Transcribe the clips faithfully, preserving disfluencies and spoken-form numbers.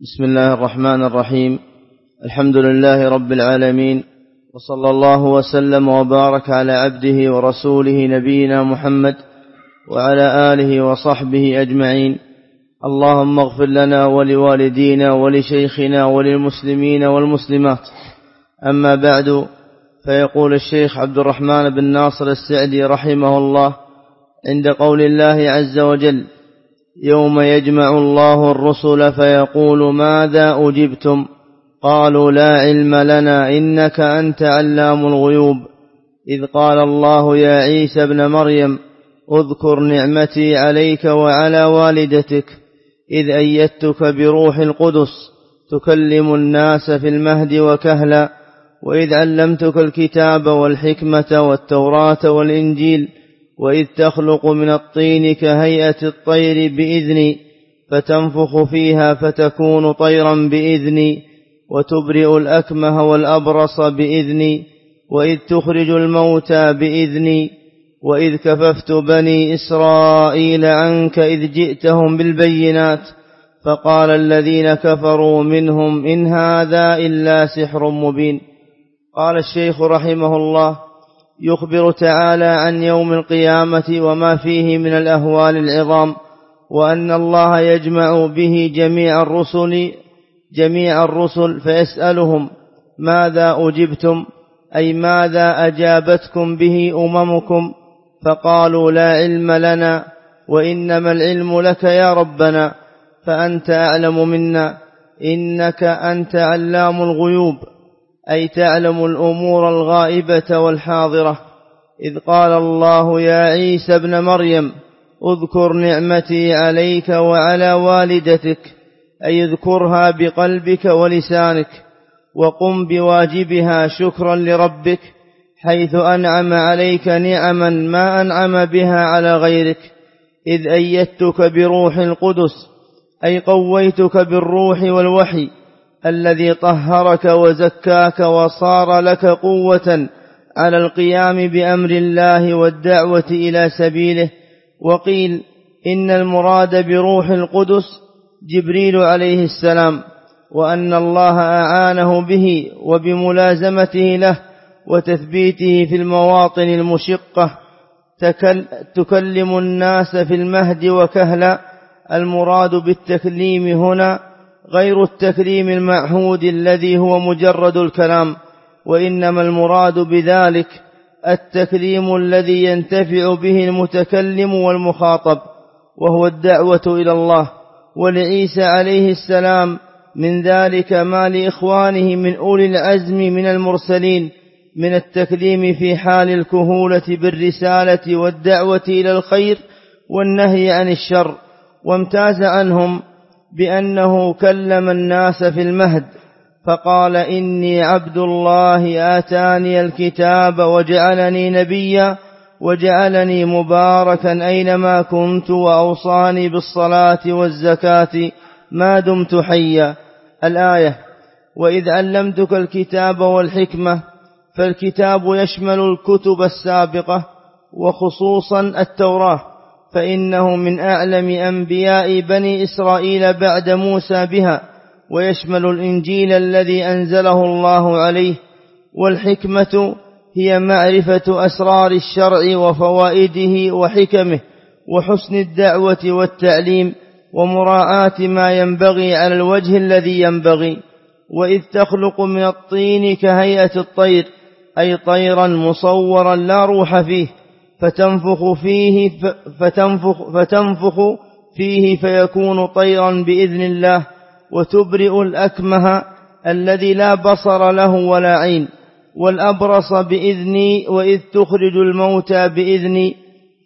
بسم الله الرحمن الرحيم. الحمد لله رب العالمين، وصلى الله وسلم وبارك على عبده ورسوله نبينا محمد وعلى آله وصحبه أجمعين. اللهم اغفر لنا ولوالدينا ولشيخنا وللمسلمين والمسلمات. أما بعد، فيقول الشيخ عبد الرحمن بن ناصر السعدي رحمه الله عند قول الله عز وجل: يوم يجمع الله الرسل فيقول ماذا أجبتم؟ قالوا لا علم لنا إنك أنت علام الغيوب. إذ قال الله يا عيسى ابن مريم اذكر نعمتي عليك وعلى والدتك إذ أيدتك بروح القدس تكلم الناس في المهد وكهلا، وإذ علمتك الكتاب والحكمة والتوراة والإنجيل، وإذ تخلق من الطين كهيئة الطير بإذني فتنفخ فيها فتكون طيرا بإذني، وتبرئ الأكمه والأبرص بإذني، وإذ تخرج الموتى بإذني، وإذ كففت بني إسرائيل عنك إذ جئتهم بالبينات فقال الذين كفروا منهم إن هذا إلا سحر مبين. قال الشيخ رحمه الله: يخبر تعالى عن يوم القيامة وما فيه من الأهوال العظام، وأن الله يجمع به جميع الرسل جميع الرسل فيسألهم ماذا أجبتم، أي ماذا أجابتكم به أممكم؟ فقالوا لا علم لنا وإنما العلم لك يا ربنا، فأنت أعلم منا إنك أنت علام الغيوب، أي تعلم الأمور الغائبة والحاضرة. إذ قال الله يا عيسى ابن مريم اذكر نعمتي عليك وعلى والدتك، أي اذكرها بقلبك ولسانك، وقم بواجبها شكرا لربك حيث أنعم عليك نعما ما أنعم بها على غيرك. إذ أيدتك بروح القدس، أي قويتك بالروح والوحي الذي طهرك وزكاك وصار لك قوة على القيام بأمر الله والدعوة إلى سبيله. وقيل إن المراد بروح القدس جبريل عليه السلام، وأن الله أعانه به وبملازمته له وتثبيته في المواطن المشقة. تكلم الناس في المهد وكهلا. المراد بالتكليم هنا غير التكليم المعهود الذي هو مجرد الكلام، وإنما المراد بذلك التكليم الذي ينتفع به المتكلم والمخاطب، وهو الدعوة إلى الله. ولعيسى عليه السلام من ذلك ما لإخوانه من أولي العزم من المرسلين من التكليم في حال الكهولة بالرسالة والدعوة إلى الخير والنهي عن الشر. وامتاز عنهم بأنه كلم الناس في المهد فقال إني عبد الله آتاني الكتاب وجعلني نبيا وجعلني مباركا أينما كنت وأوصاني بالصلاة والزكاة ما دمت حيا. الآية: وإذ علمتك الكتاب والحكمة. فالكتاب يشمل الكتب السابقة وخصوصا التوراة، فإنه من أعلم أنبياء بني إسرائيل بعد موسى بها، ويشمل الإنجيل الذي أنزله الله عليه. والحكمة هي معرفة أسرار الشرع وفوائده وحكمه وحسن الدعوة والتعليم ومراعاة ما ينبغي على الوجه الذي ينبغي. وإذ تخلق من الطين كهيئة الطير، أي طيرا مصورا لا روح فيه، فتنفخ فيه فتنفخ فتنفخ فيه فيكون طيرا بإذن الله، وتبرئ الأكمه الذي لا بصر له ولا عين، والأبرص بإذني، وإذ تخرج الموتى بإذني.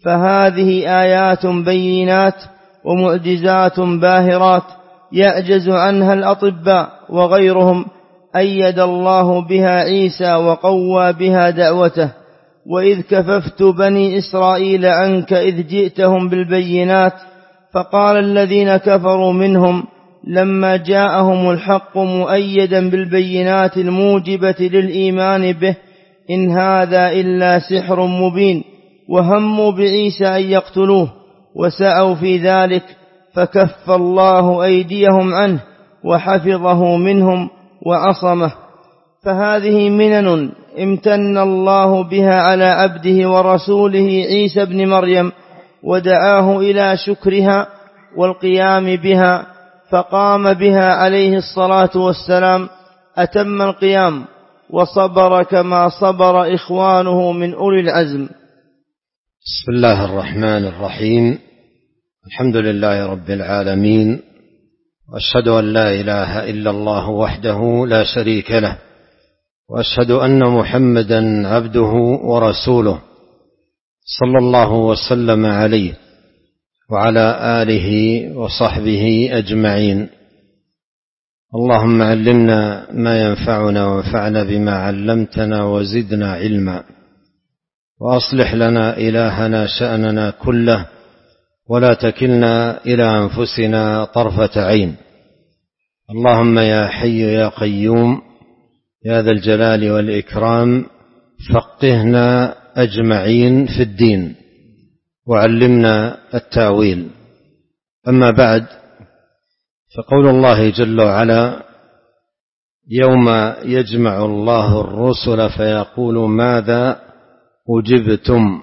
فهذه آيات بينات ومعجزات باهرات يعجز عنها الأطباء وغيرهم. أيد الله بها عيسى وقوى بها دعوته. وإذ كففت بني إسرائيل عنك إذ جئتهم بالبينات فقال الذين كفروا منهم لما جاءهم الحق مؤيدا بالبينات الموجبة للإيمان به إن هذا إلا سحر مبين. وهموا بعيسى أن يقتلوه وسعوا في ذلك فكف الله أيديهم عنه وحفظه منهم وعصمه، فهذه منن امتن الله بها على عبده ورسوله عيسى بن مريم، ودعاه إلى شكرها والقيام بها، فقام بها عليه الصلاة والسلام أتم القيام، وصبر كما صبر إخوانه من أولي العزم. بسم الله الرحمن الرحيم. الحمد لله رب العالمين، وأشهد أن لا إله إلا الله وحده لا شريك له، وأشهد أن محمدا عبده ورسوله، صلى الله وسلم عليه وعلى آله وصحبه أجمعين. اللهم علمنا ما ينفعنا وانفعنا بما علمتنا وزدنا علما، وأصلح لنا إلهنا شأننا كله، ولا تكلنا إلى أنفسنا طرفة عين. اللهم يا حي يا قيوم يا ذا الجلال والإكرام، فقهنا أجمعين في الدين، وعلمنا التاويل. أما بعد، فقول الله جل وعلا: يوم يجمع الله الرسل فيقول ماذا أجبتم.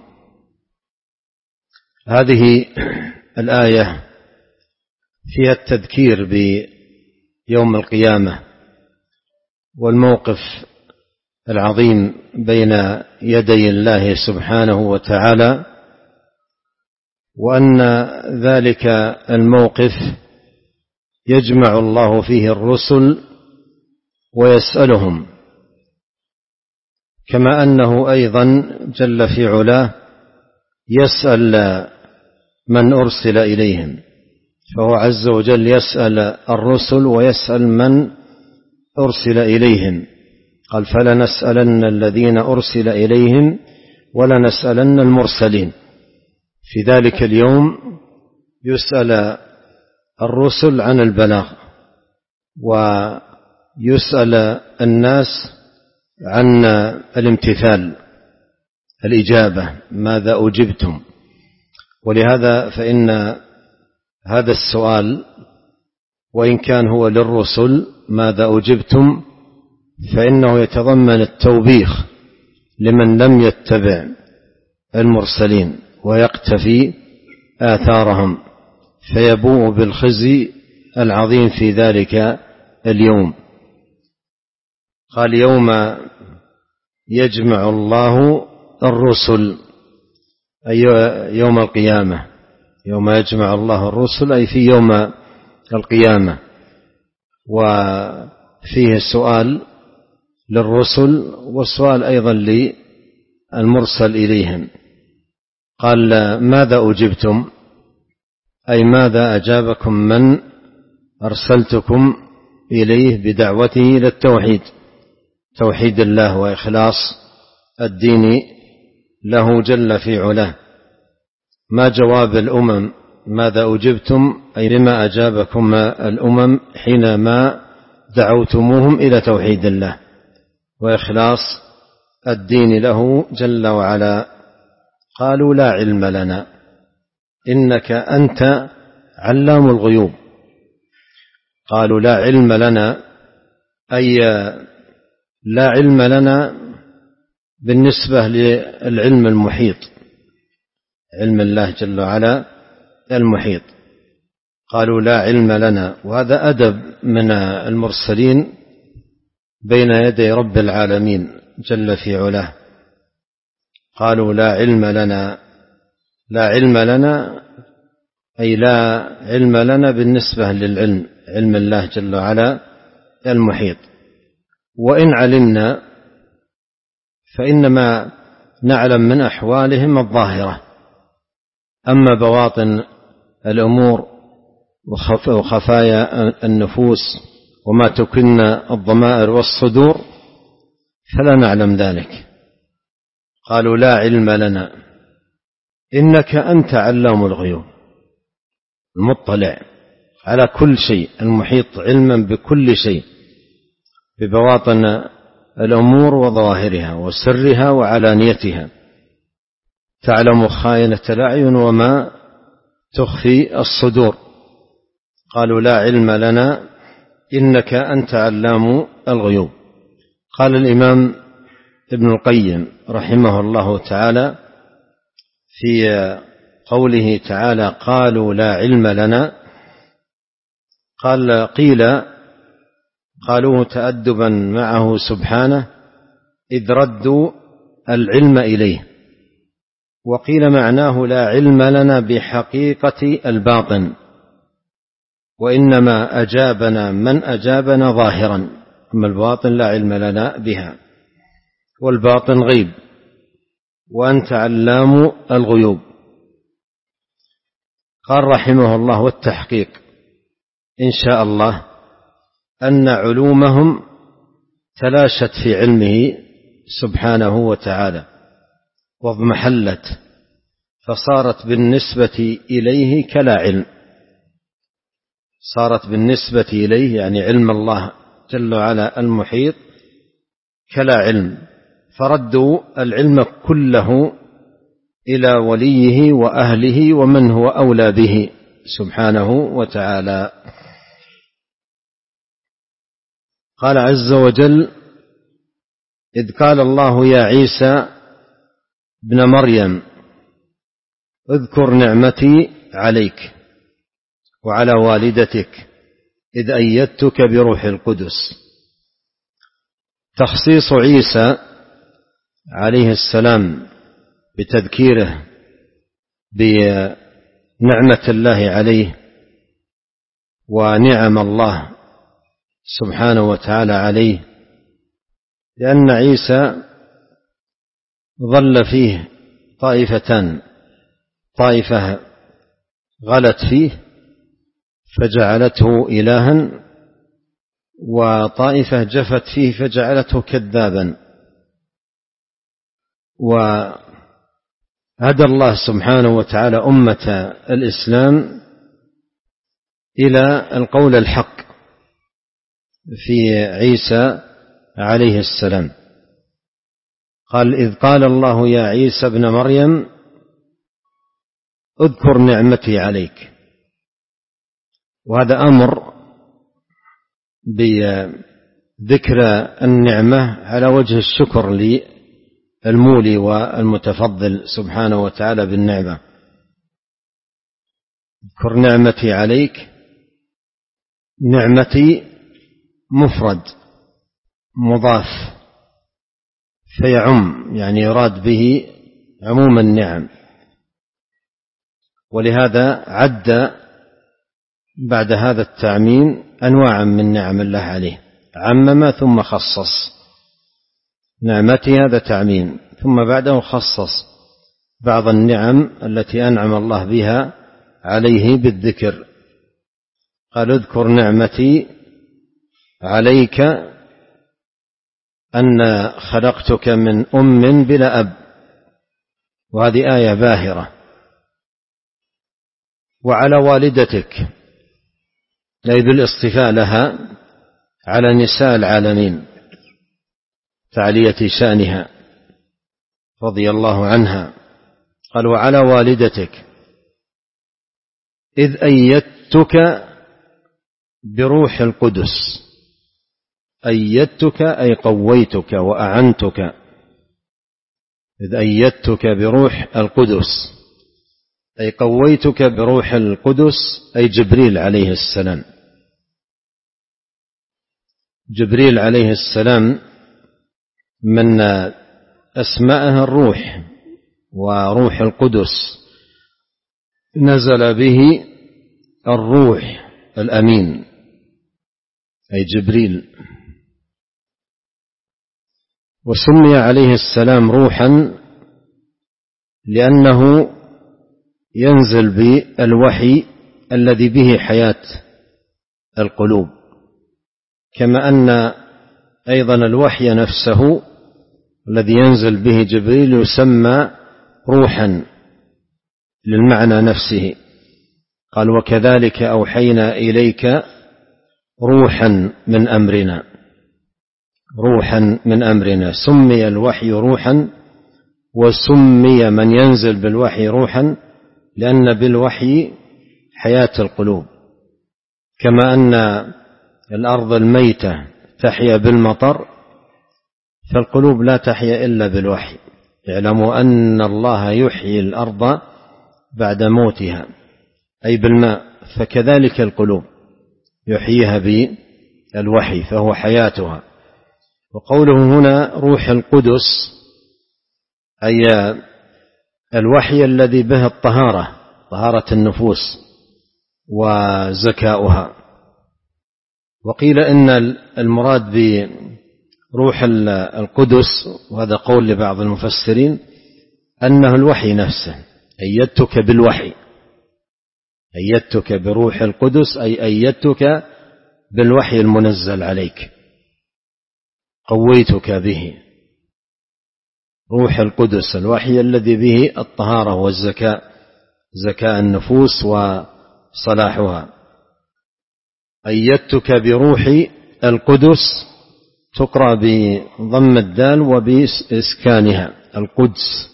هذه الآية فيها التذكير بيوم القيامة والموقف العظيم بين يدي الله سبحانه وتعالى، وأن ذلك الموقف يجمع الله فيه الرسل ويسألهم، كما أنه أيضا جل في علاه يسأل من أرسل إليهم، فهو عز وجل يسأل الرسل ويسأل من أرسل إليهم. قال: فلنسألن الذين أرسل إليهم ولنسألن المرسلين. في ذلك اليوم يسأل الرسل عن البلاغ، ويسأل الناس عن الامتثال، الإجابة، ماذا أجبتم. ولهذا فإن هذا السؤال وإن كان هو للرسل ماذا أجبتم، فإنه يتضمن التوبيخ لمن لم يتبع المرسلين ويقتفي آثارهم، فيبوء بالخزي العظيم في ذلك اليوم. قال: يوم يجمع الله الرسل، أي يوم القيامة. يوم يجمع الله الرسل أي في يوم القيامة، وفيه سؤال للرسل والسؤال أيضا للمرسل إليهم. قال: ماذا أجبتم، أي ماذا أجابكم من أرسلتكم إليه بدعوته إلى التوحيد، توحيد الله وإخلاص الدين له جل في علاه. ما جواب الأمم ماذا أجبتم، أي لما أجابكم الأمم حينما دعوتموهم إلى توحيد الله وإخلاص الدين له جل وعلا. قالوا: لا علم لنا إنك أنت علام الغيوب. قالوا: لا علم لنا، أي لا علم لنا بالنسبة للعلم المحيط، علم الله جل وعلا المحيط. قالوا: لا علم لنا، وهذا أدب من المرسلين بين يدي رب العالمين جل في علاه. قالوا: لا علم لنا، لا علم لنا أي لا علم لنا بالنسبة للعلم، علم الله جل وعلا المحيط. وإن علمنا فإنما نعلم من أحوالهم الظاهرة، أما بواطن الأمور وخفايا النفوس وما تكن الضمائر والصدور فلا نعلم ذلك. قالوا: لا علم لنا إنك أنت علام الغيوب، المطلع على كل شيء، المحيط علما بكل شيء، ببواطن الأمور وظواهرها وسرها وعلانيتها، تعلم خائنة الأعين وما تخفي الصدور. قالوا: لا علم لنا إنك أنت علام الغيوب. قال الإمام ابن القيم رحمه الله تعالى في قوله تعالى قالوا لا علم لنا، قال قيل قالوه تأدبا معه سبحانه إذ ردوا العلم إليه، وقيل معناه لا علم لنا بحقيقة الباطن، وإنما أجابنا من أجابنا ظاهرا، أما الباطن لا علم لنا بها، والباطن غيب وأنت علام الغيوب. قال رحمه الله والتحقيق إن شاء الله أن علومهم تلاشت في علمه سبحانه وتعالى واضمحلت، فصارت بالنسبة إليه كلا علم، صارت بالنسبة إليه يعني علم الله جل وعلا المحيط كلا علم، فردوا العلم كله إلى وليه وأهله ومن هو أولى به سبحانه وتعالى. قال عز وجل إذ قال الله يا عيسى ابن مريم اذكر نعمتي عليك وعلى والدتك إذ أيدتك بروح القدس. تخصيص عيسى عليه السلام بتذكيره بنعمة الله عليه ونعم الله سبحانه وتعالى عليه، لأن عيسى ظل فيه طائفتان، طائفة غلت فيه فجعلته إلها، وطائفة جفت فيه فجعلته كذابا. وهدى الله سبحانه وتعالى أمة الإسلام إلى القول الحق في عيسى عليه السلام. قال إذ قال الله يا عيسى ابن مريم اذكر نعمتي عليك، وهذا أمر بذكر النعمة على وجه الشكر للمولي والمتفضل سبحانه وتعالى بالنعمة. اذكر نعمتي عليك، نعمتي مفرد مضاف فيعم، يعني يراد به عموم النعم، ولهذا عد بعد هذا التعميم أنواعا من نعم الله عليه، عمم ثم خصص. نعمتي هذا تعميم، ثم بعده خصص بعض النعم التي أنعم الله بها عليه بالذكر. قال اذكر نعمتي عليك أن خلقتك من أم بلا أب، وهذه آية باهرة. وعلى والدتك إذ الاصطفاء لها على نساء العالمين، تعلية شأنها رضي الله عنها. قال وعلى والدتك إذ أيدتك بروح القدس. أيدتك أي قويتك وأعنتك، إذ أيدتك بروح القدس أي قويتك بروح القدس، أي جبريل عليه السلام. جبريل عليه السلام من أسمائه الروح، وروح القدس نزل به الروح الأمين أي جبريل. وسمي عليه السلام روحا لأنه ينزل بالوحي الذي به حياة القلوب، كما أن أيضا الوحي نفسه الذي ينزل به جبريل يسمى روحا للمعنى نفسه. قال وكذلك أوحينا إليك روحا من أمرنا، روحا من أمرنا. سمي الوحي روحا، وسمي من ينزل بالوحي روحا لأن بالوحي حياة القلوب، كما أن الأرض الميتة تحيا بالمطر، فالقلوب لا تحيا إلا بالوحي. اعلموا أن الله يحيي الأرض بعد موتها أي بالماء، فكذلك القلوب يحييها بالوحي فهو حياتها. وقوله هنا روح القدس أي الوحي الذي به الطهارة، طهارة النفوس وزكاؤها. وقيل إن المراد بروح القدس، وهذا قول لبعض المفسرين، أنه الوحي نفسه، أيدتك بالوحي، أيدتك بروح القدس أي أيدتك بالوحي المنزل عليك، قويتك به. روح القدس الوحي الذي به الطهارة والزكاة، زكاء النفوس وصلاحها. أيدتك بروح القدس تقرأ بضم الدال وبإسكانها القدس.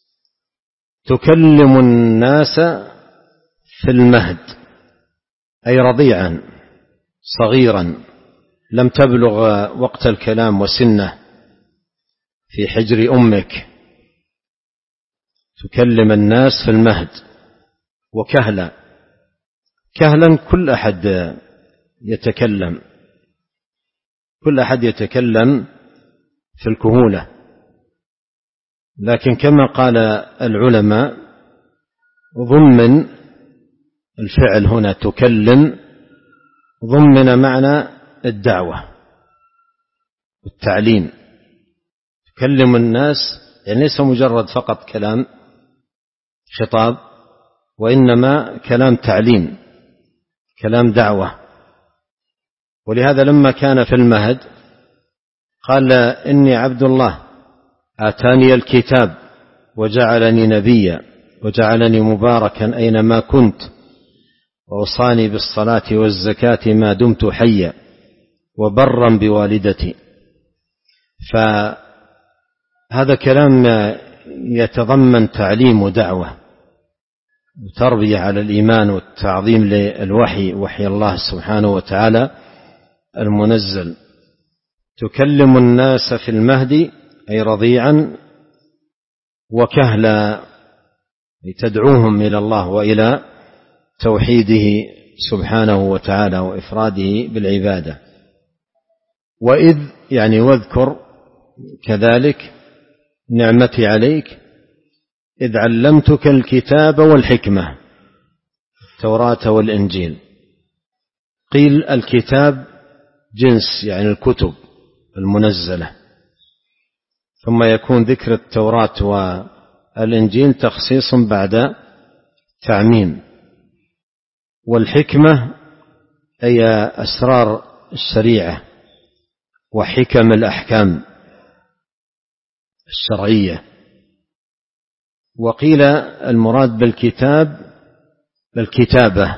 تكلم الناس في المهد أي رضيعا صغيرا لم تبلغ وقت الكلام وسنه في حجر أمك. تكلم الناس في المهد. وكهلا، كهلا كل أحد يتكلم، كل أحد يتكلم في الكهولة، لكن كما قال العلماء ضمن الفعل هنا تكلم، ضمن معنى الدعوة والتعليم. تكلم الناس يعني ليس مجرد فقط كلام خطاب، وإنما كلام تعليم، كلام دعوة. ولهذا لما كان في المهد قال إني عبد الله آتاني الكتاب وجعلني نبيا وجعلني مباركا أينما كنت وأوصاني بالصلاة والزكاة ما دمت حيا وبرا بوالدتي. فهذا كلام يتضمن تعليم ودعوة وتربية على الإيمان والتعظيم للوحي، وحي الله سبحانه وتعالى المنزل. تكلم الناس في المهد أي رضيعا، وكهلا تدعوهم إلى الله وإلى توحيده سبحانه وتعالى وإفراده بالعبادة. وإذ يعني واذكر كذلك نعمتي عليك إذ علمتك الكتاب والحكمة، التوراة والإنجيل. قيل الكتاب جنس يعني الكتب المنزلة، ثم يكون ذكر التوراة والإنجيل تخصيص بعد تعميم. والحكمة أي أسرار الشريعة وحكم الأحكام الشرعية. وقيل المراد بالكتاب الكتابة،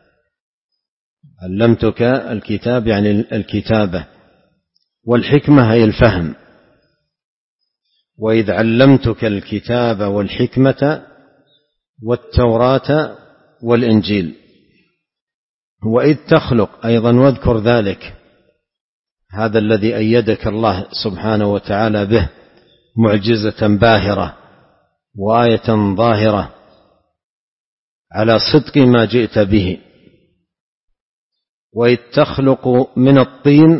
علمتك الكتاب يعني الكتابة. والحكمة هي الفهم. وإذ علمتك الكتاب والحكمة والتوراة والإنجيل. وإذ تخلق أيضا واذكر ذلك، هذا الذي أيدك الله سبحانه وتعالى به، معجزة باهرة وآية ظاهرة على صدق ما جئت به. وإذ تخلق من الطين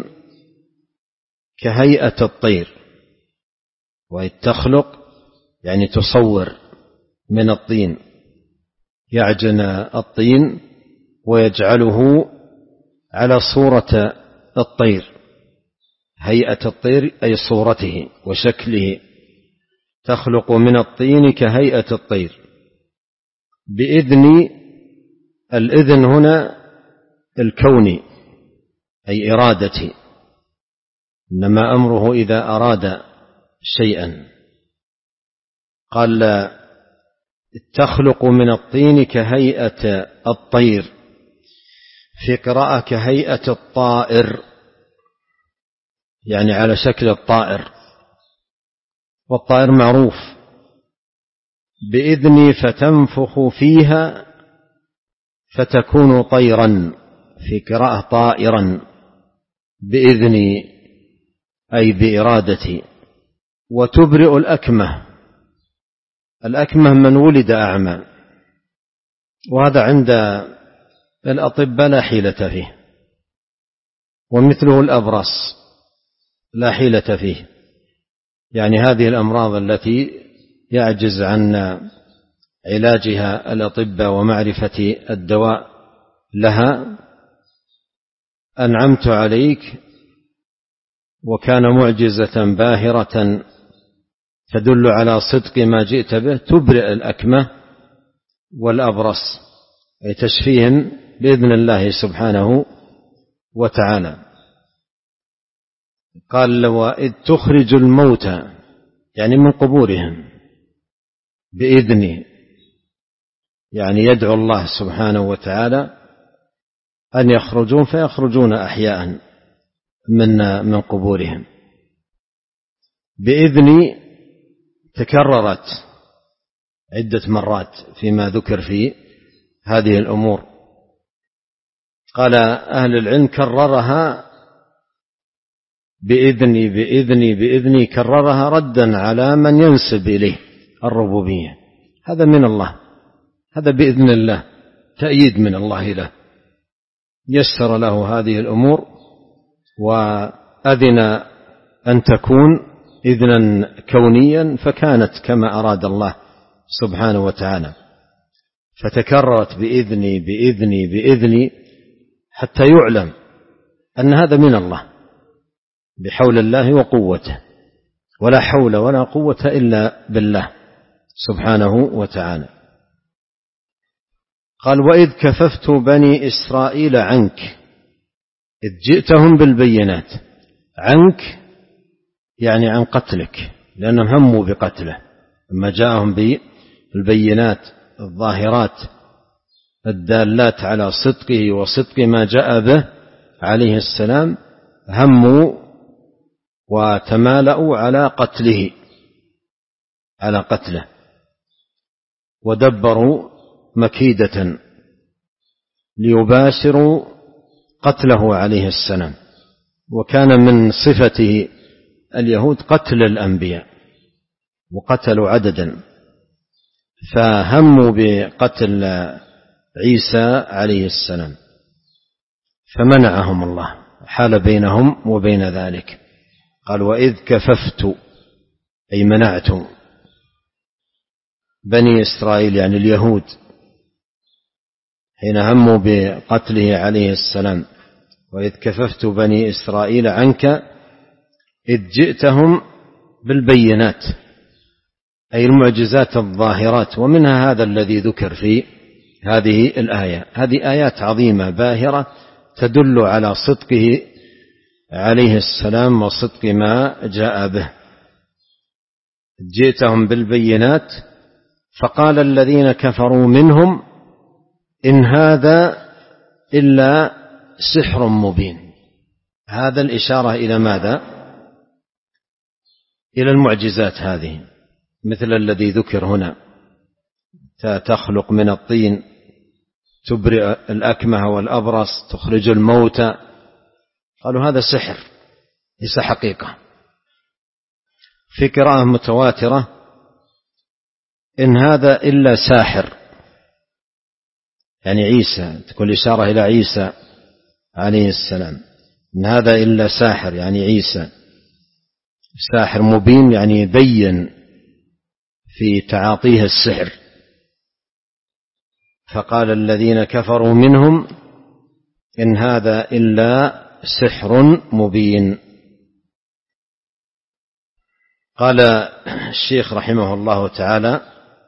كهيئة الطير. وإذ تخلق يعني تصور من الطين، يعجن الطين ويجعله على صورة الطير، هيئة الطير أي صورته وشكله. تخلق من الطين كهيئة الطير بإذن. الإذن هنا الكوني أي إرادتي، إنما أمره إذا أراد شيئا. قال تخلق من الطين كهيئة الطير، في قراءة كهيئة الطائر يعني على شكل الطائر، والطائر معروف. بإذني فتنفخ فيها فتكون طيرا، في قراءة طائرا بإذني أي بإرادتي. وتبرئ الأكمه، الأكمه من ولد أعمى، وهذا عند الأطباء لا حيلة فيه، ومثله الأبرص لا حيلة فيه، يعني هذه الأمراض التي يعجز عن علاجها الأطباء ومعرفة الدواء لها. أنعمت عليك وكان معجزة باهرة تدل على صدق ما جئت به، تبرئ الأكمة والأبرص، أي تشفيهم بإذن الله سبحانه وتعالى. قال وإذ تخرج الموتى، يعني من قبورهم بإذنه، يعني يدعو الله سبحانه وتعالى أن يخرجون فيخرجون أحياء من من قبورهم بإذني، تكررت عدة مرات فيما ذكر في هذه الأمور. قال أهل العلم كررها بإذني بإذني بإذني، كررها ردا على من ينسب إليه الربوبية، هذا من الله، هذا بإذن الله، تأييد من الله له، يسر له هذه الأمور وأذن أن تكون إذنا كونيا، فكانت كما أراد الله سبحانه وتعالى، فتكررت بإذني بإذني بإذني حتى يعلم أن هذا من الله بحول الله وقوته، ولا حول ولا قوة إلا بالله سبحانه وتعالى. قال وإذ كففت بني إسرائيل عنك، إذ جئتهم بالبينات، عنك يعني عن قتلك، لأنهم هموا بقتله لما جاءهم بالبينات الظاهرات الدالات على صدقه وصدق ما جاء به عليه السلام، هموا وتمالأوا على قتله على قتله ودبروا مكيدة ليباشروا قتله عليه السلام. وكان من صفته اليهود قتل الأنبياء، وقتلوا عددا، فهموا بقتل عيسى عليه السلام فمنعهم الله، حال بينهم وبين ذلك. قال وإذ كففت أي منعت بني إسرائيل يعني اليهود حين هموا بقتله عليه السلام، وإذ كففت بني إسرائيل عنك إذ جئتهم بالبينات أي المعجزات الظاهرات، ومنها هذا الذي ذكر في هذه الآية. هذه آيات عظيمة باهرة تدل على صدقه عليه السلام وصدق ما جاء به. جئتهم بالبينات فقال الذين كفروا منهم إن هذا إلا سحر مبين. هذا الإشارة إلى ماذا؟ إلى المعجزات هذه، مثل الذي ذكر هنا، تخلق من الطين، تبرئ الأكمه والأبرص، تخرج الموتى. قالوا هذا سحر ليس حقيقة. في قراءة متواترة إن هذا إلا ساحر، يعني عيسى، تكون إشارة إلى عيسى عليه السلام. إن هذا إلا ساحر يعني عيسى، ساحر مبين يعني بين في تعاطيه السحر. فقال الذين كفروا منهم إن هذا إلا سحر مبين. قال الشيخ رحمه الله تعالى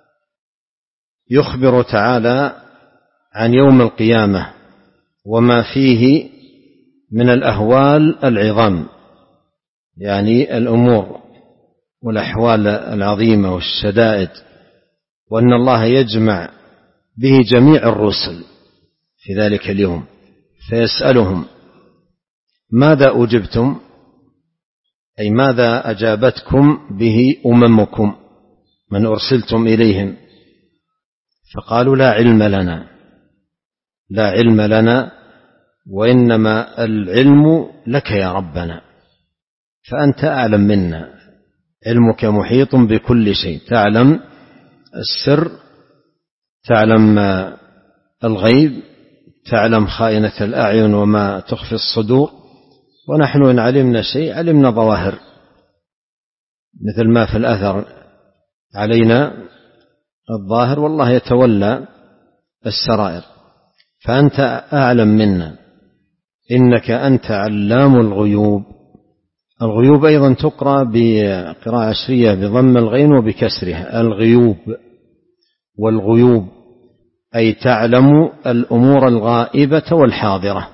يخبر تعالى عن يوم القيامة وما فيه من الأهوال العظام، يعني الأمور والأحوال العظيمة والشدائد، وأن الله يجمع به جميع الرسل في ذلك اليوم فيسألهم ماذا أجبتم، أي ماذا أجابتكم به أممكم من أرسلتم إليهم؟ فقالوا لا علم لنا، لا علم لنا وإنما العلم لك يا ربنا، فأنت أعلم منا، علمك محيط بكل شيء، تعلم السر، تعلم الغيب، تعلم خائنة الأعين وما تخفي الصدور، ونحن إن علمنا شيء علمنا ظواهر، مثل ما في الأثر علينا الظاهر والله يتولى السرائر، فأنت أعلم منا، إنك أنت علام الغيوب. الغيوب أيضا تقرأ بقراءة عشرية بضم الغين وبكسرها، الغيوب والغيوب، أي تعلم الأمور الغائبة والحاضرة.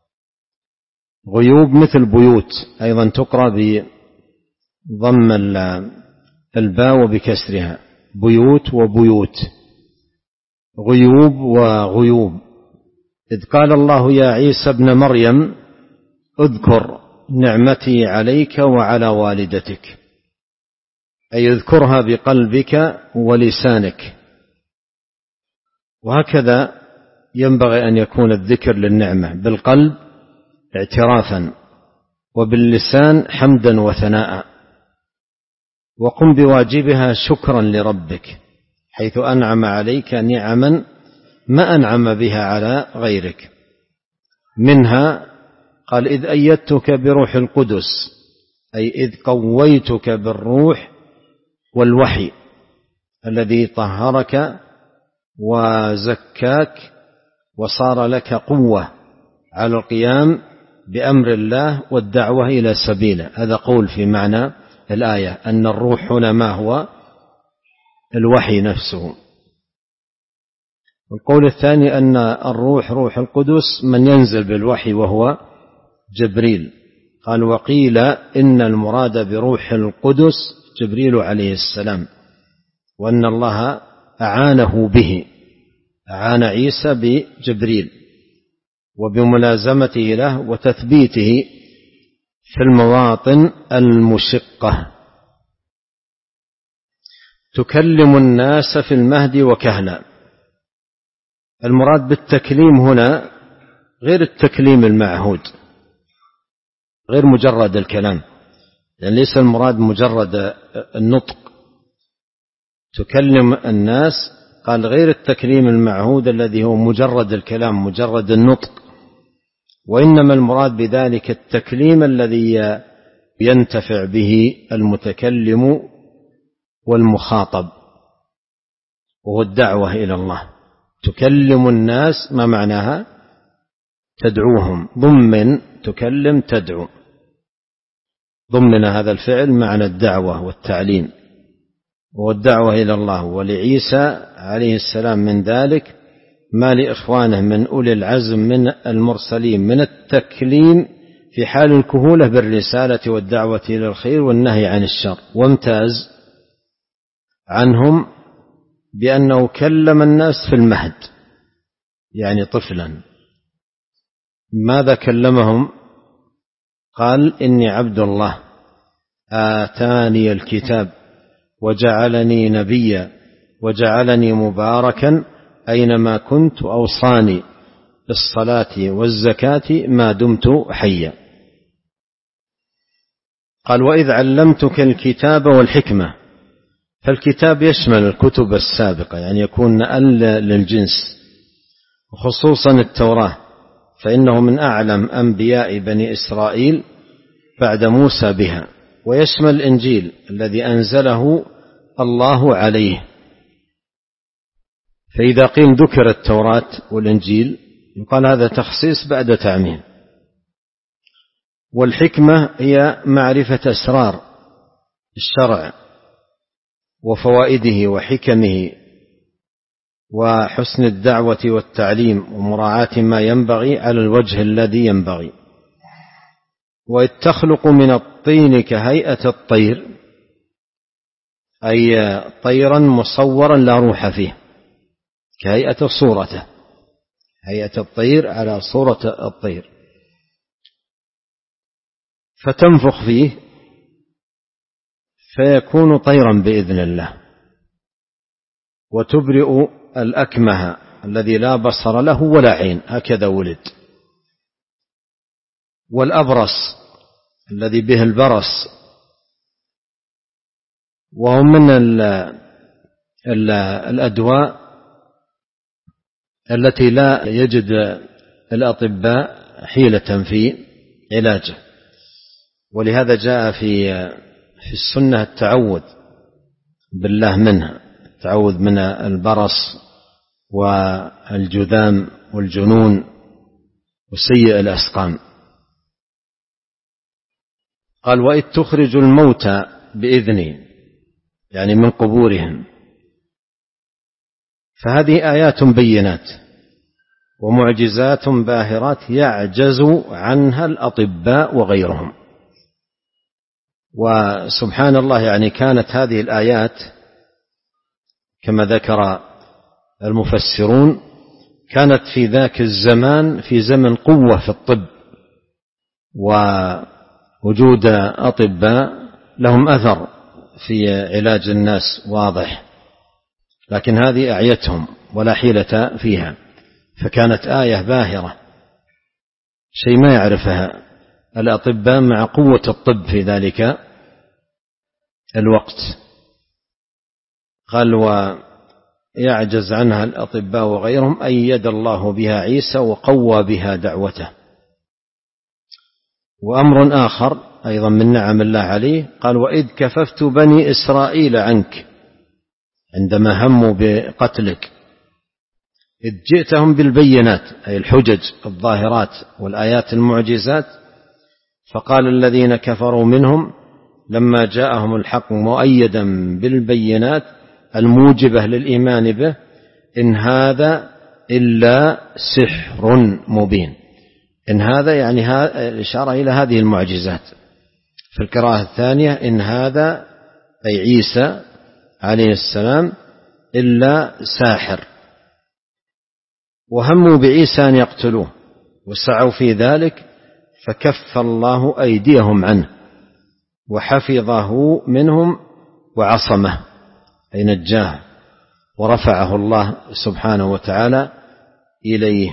غيوب مثل بيوت أيضا تقرأ بضم الباء وبكسرها، بيوت وبيوت، غيوب وغيوب. إذ قال الله يا عيسى ابن مريم اذكر نعمتي عليك وعلى والدتك، أي اذكرها بقلبك ولسانك. وهكذا ينبغي أن يكون الذكر للنعمة، بالقلب اعترافا، وباللسان حمدا وثناء، وقم بواجبها شكرا لربك حيث أنعم عليك نعما ما أنعم بها على غيرك. منها قال إذ أيدتك بروح القدس، أي إذ قويتك بالروح والوحي الذي طهرك وزكاك وصار لك قوة على القيام بأمر الله والدعوة إلى سبيله. هذا قول في معنى الآية، أن الروح هنا ما هو الوحي نفسه. والقول الثاني أن الروح روح القدس من ينزل بالوحي وهو جبريل. قال وقيل إن المراد بروح القدس جبريل عليه السلام، وأن الله أعانه به، أعان عيسى بجبريل وبملازمته له وتثبيته في المواطن المشقة. تكلم الناس في المهد وكهلا. المراد بالتكليم هنا غير التكليم المعهود، غير مجرد الكلام، يعني ليس المراد مجرد النطق. تكلم الناس قال غير التكليم المعهود الذي هو مجرد الكلام مجرد النطق، وإنما المراد بذلك التكليم الذي ينتفع به المتكلم والمخاطب، وهو الدعوة إلى الله. تكلم الناس ما معناها؟ تدعوهم، ضمن تكلم تدعو، ضمن هذا الفعل معنى الدعوة والتعليم والدعوة إلى الله. ولعيسى عليه السلام من ذلك ما لإخوانه من أولي العزم من المرسلين من التكليم في حال الكهولة بالرسالة والدعوة إلى الخير والنهي عن الشر. وامتاز عنهم بأنه كلم الناس في المهد، يعني طفلا. ماذا كلمهم؟ قال إني عبد الله آتاني الكتاب وجعلني نبيا وجعلني مباركا أينما كنت أوصاني بالصلاة والزكاة ما دمت حيا. قال وإذ علمتك الكتاب والحكمة، فالكتاب يشمل الكتب السابقة، يعني يكون نأل للجنس، وخصوصا التوراة، فإنه من أعلم أنبياء بني إسرائيل بعد موسى بها، ويشمل الإنجيل الذي أنزله الله عليه. فإذا قيل ذكر التوراة والإنجيل يقال هذا تخصيص بعد تعميم. والحكمة هي معرفة أسرار الشرع وفوائده وحكمه وحسن الدعوة والتعليم ومراعاة ما ينبغي على الوجه الذي ينبغي. وإذ تخلق من الطين كهيئة الطير، أي طيرا مصورا لا روح فيه، كهيئة صورته، هيئة الطير على صورة الطير، فتنفخ فيه فيكون طيرا بإذن الله. وتبرئ الأكمه الذي لا بصر له ولا عين، هكذا ولد، والأبرص الذي به البرص، وهم من ال ال الأدواء التي لا يجد الأطباء حيلة في علاجه. ولهذا جاء في في السنة التعوذ بالله منها، التعوذ من البرص والجذام والجنون وسيء الأسقام. قال: وإذ تخرج الموتى بإذني، يعني من قبورهم. فهذه آيات بينات ومعجزات باهرات يعجز عنها الأطباء وغيرهم. وسبحان الله، يعني كانت هذه الآيات كما ذكر المفسرون كانت في ذاك الزمان في زمن قوة في الطب ووجود أطباء لهم أثر في علاج الناس واضح، لكن هذه أعيتهم ولا حيلة فيها، فكانت آية باهرة شيء ما يعرفها الأطباء مع قوة الطب في ذلك الوقت. قال: ويعجز عنها الأطباء وغيرهم، أيد الله بها عيسى وقوى بها دعوته. وأمر آخر أيضا من نعم الله عليه، قال: وإذ كففت بني إسرائيل عنك، عندما هموا بقتلك، إذ جئتهم بالبينات أي الحجج الظاهرات والآيات المعجزات، فقال الذين كفروا منهم لما جاءهم الحق مؤيدا بالبينات الموجبة للإيمان به إن هذا إلا سحر مبين. إن هذا يعني الإشارة إلى هذه المعجزات. في القراءة الثانية إن هذا أي عيسى عليه السلام إلا ساحر. وهموا بعيسى أن يقتلوه وسعوا في ذلك، فكف الله أيديهم عنه وحفظه منهم وعصمه أي نجاه ورفعه الله سبحانه وتعالى إليه.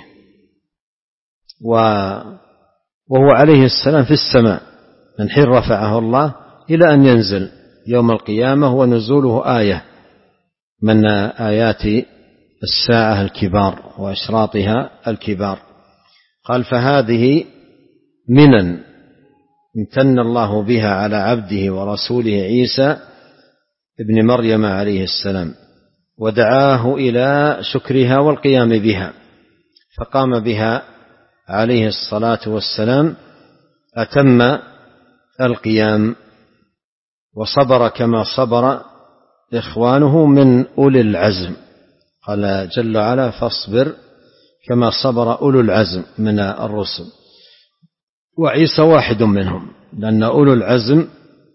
وهو عليه السلام في السماء من حين رفعه الله إلى أن ينزل يوم القيامة، ونزوله آية من آيات الساعة الكبار وأشراطها الكبار. قال: فهذه منن امتن الله بها على عبده ورسوله عيسى ابن مريم عليه السلام، ودعاه إلى شكرها والقيام بها، فقام بها عليه الصلاة والسلام أتم القيام، وصبر كما صبر إخوانه من أولي العزم. قال جل وعلا: فاصبر كما صبر أولو العزم من الرسل. وعيسى واحد منهم، لأن أولو العزم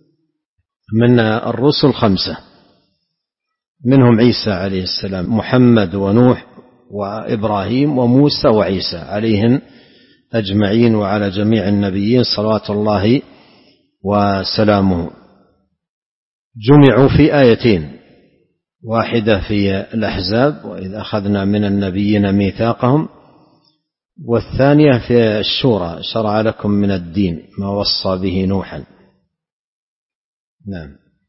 من الرسل خمسة، منهم عيسى عليه السلام، محمد ونوح وإبراهيم وموسى وعيسى عليهم أجمعين، وعلى جميع النبيين صلوات الله وسلامه. جمعوا في آيتين، واحدة في الأحزاب وإذ أخذنا من النبيين ميثاقهم، والثانية في الشورى شرع لكم من الدين ما وصى به نوحا. نعم.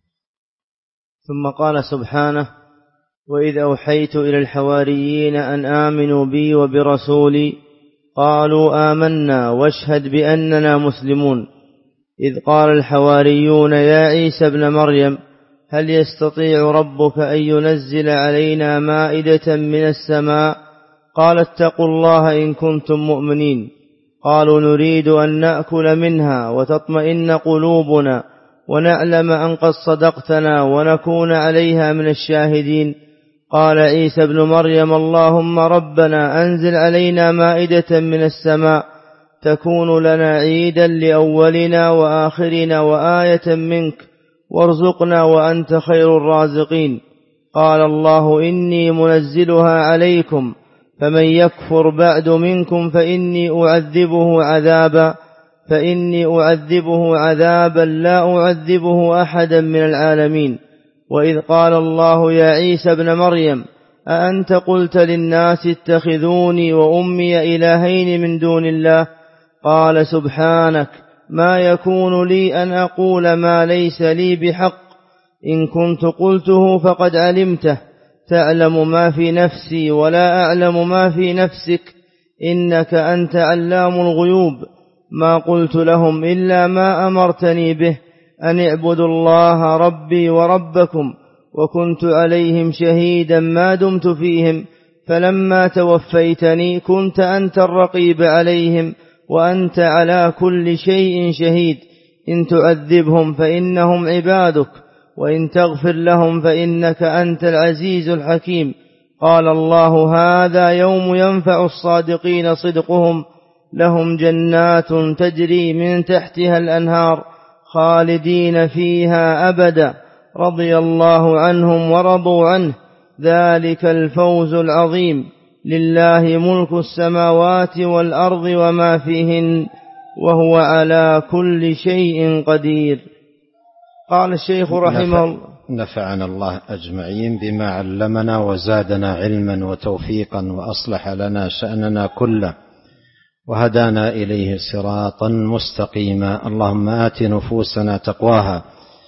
ثم قال سبحانه: وإذ أوحيت إلى الحواريين أن آمنوا بي وبرسولي قالوا آمنا واشهد بأننا مسلمون. إذ قال الحواريون يا عيسى ابن مريم هل يستطيع ربك أن ينزل علينا مائدة من السماء؟ قال اتقوا الله إن كنتم مؤمنين. قالوا نريد أن نأكل منها وتطمئن قلوبنا ونعلم أن قد صدقتنا ونكون عليها من الشاهدين. قال عيسى ابن مريم اللهم ربنا أنزل علينا مائدة من السماء تكون لنا عيدا لأولنا وآخرنا وآية منك وارزقنا وأنت خير الرازقين. قال الله إني منزلها عليكم فمن يكفر بعد منكم فإني أعذبه عذابا فإني أعذبه عذابا لا أعذبه أحدا من العالمين. وإذ قال الله يا عيسى ابن مريم أأنت قلت للناس اتخذوني وأمي إلهين من دون الله قال سبحانك ما يكون لي أن أقول ما ليس لي بحق إن كنت قلته فقد علمته تعلم ما في نفسي ولا أعلم ما في نفسك إنك أنت علام الغيوب ما قلت لهم إلا ما أمرتني به أن اعبدوا الله ربي وربكم وكنت عليهم شهيدا ما دمت فيهم فلما توفيتني كنت أنت الرقيب عليهم وأنت على كل شيء شهيد إن تعذبهم فإنهم عبادك وإن تغفر لهم فإنك أنت العزيز الحكيم. قال الله هذا يوم ينفع الصادقين صدقهم لهم جنات تجري من تحتها الأنهار خالدين فيها أبدا رضي الله عنهم ورضوا عنه ذلك الفوز العظيم لله ملك السماوات والأرض وما فيهن وهو على كل شيء قدير. قال الشيخ رحمه الله نفعنا الله أجمعين بما علمنا وزادنا علما وتوفيقا وأصلح لنا شأننا كله وهدانا إليه صراطا مستقيما. اللهم آت نفوسنا تقواها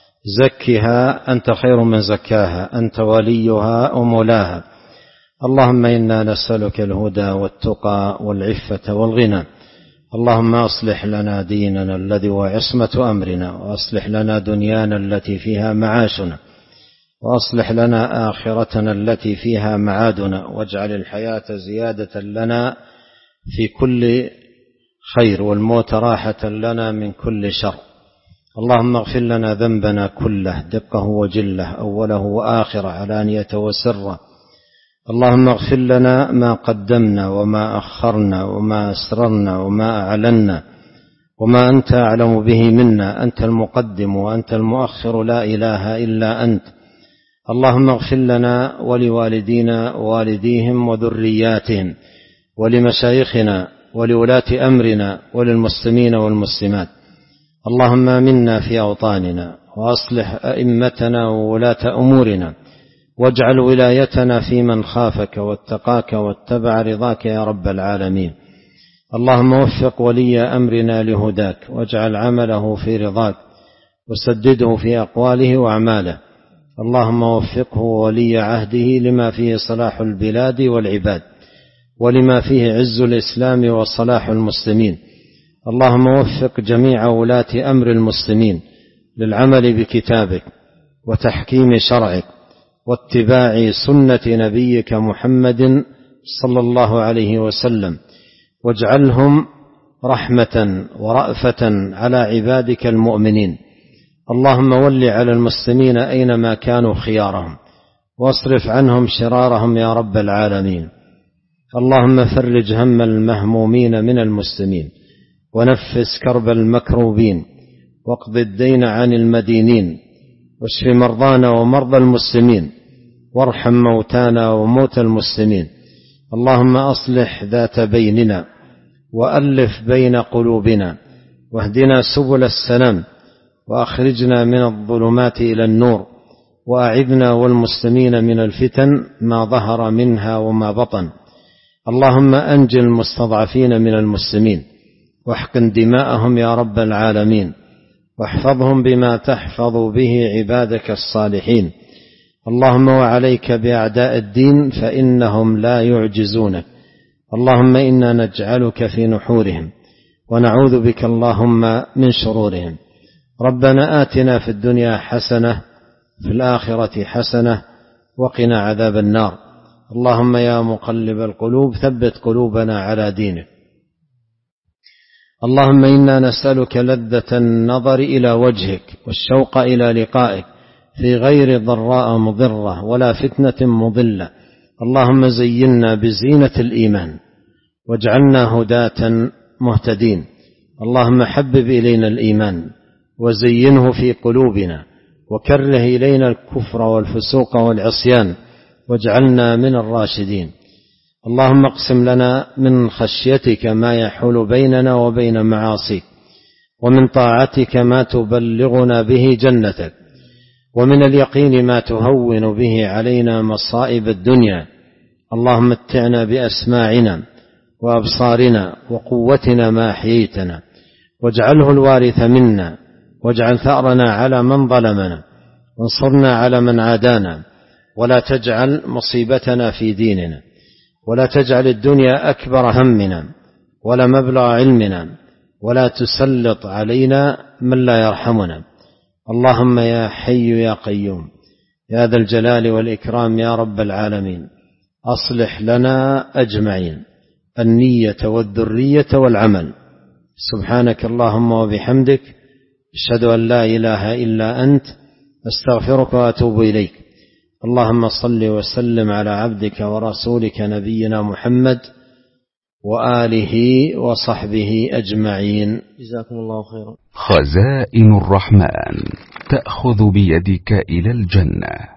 زكها أنت خير من زكاها أنت وليها ومولاها. اللهم إنا نسألك الهدى والتقى والعفة والغنى. اللهم أصلح لنا ديننا الذي هو عصمة أمرنا وأصلح لنا دنيانا التي فيها معاشنا وأصلح لنا آخرتنا التي فيها معادنا واجعل الحياة زيادة لنا في كل خير والموت راحة لنا من كل شر. اللهم اغفر لنا ذنبنا كله دقه وجله أوله وآخره علانية وسره. اللهم اغفر لنا ما قدمنا وما أخرنا وما أسررنا وما أعلنا وما أنت أعلم به منا أنت المقدم وأنت المؤخر لا إله إلا أنت. اللهم اغفر لنا ولوالدينا ووالديهم وذرياتهم ولمشايخنا ولولاة أمرنا وللمسلمين والمسلمات. اللهم آمنا في أوطاننا وأصلح أئمتنا وولاة أمورنا واجعل ولايتنا في من خافك واتقاك واتبع رضاك يا رب العالمين. اللهم وفق ولي أمرنا لهداك واجعل عمله في رضاك وسدده في أقواله وأعماله. اللهم وفقه ولي عهده لما فيه صلاح البلاد والعباد ولما فيه عز الإسلام وصلاح المسلمين. اللهم وفق جميع ولاة أمر المسلمين للعمل بكتابك وتحكيم شرعك واتباع سنة نبيك محمد صلى الله عليه وسلم واجعلهم رحمة ورأفة على عبادك المؤمنين. اللهم ول على المسلمين أينما كانوا خيارهم واصرف عنهم شرارهم يا رب العالمين. اللهم فرج هم المهمومين من المسلمين ونفس كرب المكروبين واقض الدين عن المدينين واشف مرضانا ومرضى المسلمين وارحم موتانا وموتى المسلمين. اللهم أصلح ذات بيننا وألف بين قلوبنا واهدنا سبل السلام وأخرجنا من الظلمات إلى النور وأعذنا والمسلمين من الفتن ما ظهر منها وما بطن. اللهم أنجِ المستضعفين من المسلمين واحقن دماءهم يا رب العالمين واحفظهم بما تحفظ به عبادك الصالحين. اللهم وعليك بأعداء الدين فإنهم لا يعجزونك. اللهم إنا نجعلك في نحورهم ونعوذ بك اللهم من شرورهم. ربنا آتنا في الدنيا حسنة في الآخرة حسنة وقنا عذاب النار. اللهم يا مقلب القلوب ثبت قلوبنا على دينك. اللهم إنا نسألك لذة النظر إلى وجهك والشوق إلى لقائك في غير ضراء مضرة ولا فتنة مضلة. اللهم زينا بزينة الإيمان واجعلنا هداة مهتدين. اللهم حبب إلينا الإيمان وزينه في قلوبنا وكره إلينا الكفر والفسوق والعصيان واجعلنا من الراشدين. اللهم اقسم لنا من خشيتك ما يحول بيننا وبين معاصيك ومن طاعتك ما تبلغنا به جنتك ومن اليقين ما تهون به علينا مصائب الدنيا. اللهم متعنا بأسماعنا وأبصارنا وقوتنا ما أحييتنا، واجعله الوارث منا، واجعل ثأرنا على من ظلمنا، وانصرنا على من عادانا، ولا تجعل مصيبتنا في ديننا، ولا تجعل الدنيا أكبر همنا ولا مبلغ علمنا، ولا تسلط علينا من لا يرحمنا. اللهم يا حي يا قيوم يا ذا الجلال والإكرام يا رب العالمين، أصلح لنا أجمعين النية والذرية والعمل. سبحانك اللهم وبحمدك، أشهد أن لا إله إلا أنت، أستغفرك وأتوب إليك. اللهم صل وسلم على عبدك ورسولك نبينا محمد وآله وصحبه أجمعين. جزاكم الله خيرا. خزائن الرحمن تأخذ بيدك إلى الجنة.